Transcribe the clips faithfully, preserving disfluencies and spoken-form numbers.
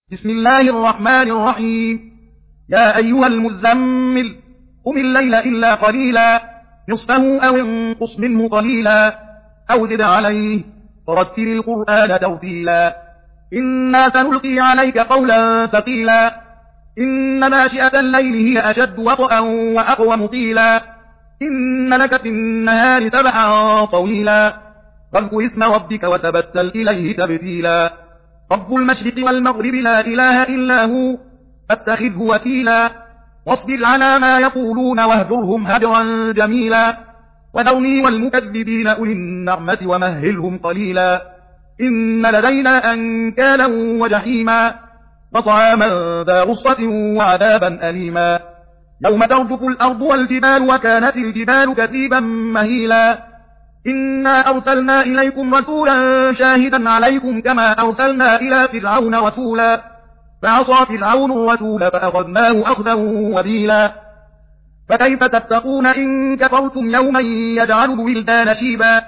بسم الله الرحمن الرحيم. يا أيها المزمل قم الليل إلا قليلا نصفه أو انقص منه قليلا أو زد عليه ورتل القرآن ترتيلا إنا سنلقي عليك قولا ثقيلا إن ناشئة الليل هي أشد وطئا وأقوم قيلا إن لك في النهار سبحا طويلا واذكر اسم ربك وتبتل إليه تبتيلا رب المشرق والمغرب لا إله إلا هو فاتخذه وكيلا واصبر على ما يقولون واهجرهم هجرا جميلا وذرني والمكذبين أولي النعمة ومهلهم قليلا إن لدينا أنكالا وجحيما وطعاما ذا غصة وعذابا أليما يوم ترجف الأرض والجبال وكانت الجبال كثيبا مهيلا إنا أرسلنا إليكم رسولا شاهدا عليكم كما أرسلنا إلى فرعون رسولا فعصى فرعون الرسول فأخذناه أخذا وبيلا فكيف تتقون إن كفرتم يوما يجعل الولدان شيبا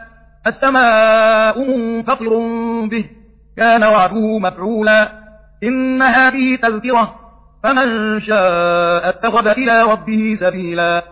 السماء منفطر به كان وعده مفعولا إن هذه تذكرة فمن شاء اتخذ إلى ربه سبيلا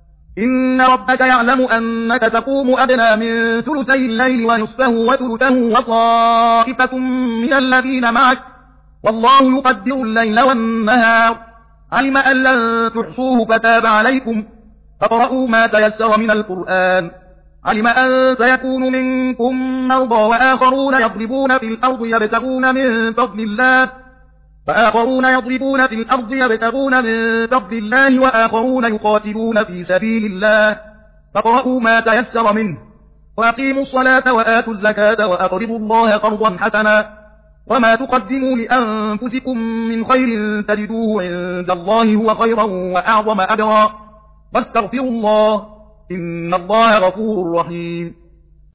إن ربك يعلم أنك تقوم أدنى من ثلثي الليل ونصفه وثلثه وطائفة من الذين معك والله يقدر الليل والنهار علم أن لن تحصوه فتاب عليكم فاقرؤوا ما تيسر من القرآن علم أن سيكون منكم مرضى وآخرون يضربون في الأرض يبتغون من فضل الله وآخرون يضربون في الأرض يبتغون من فضل الله وآخرون يقاتلون في سبيل الله فاقرؤوا ما تيسر منه وأقيموا الصلاة وآتوا الزكاة وأقرضوا الله قرضا حسنا وما تقدموا لأنفسكم من خير تجدوه عند الله هو خيرا وأعظم أجرا واستغفروا الله إن الله غفور رحيم.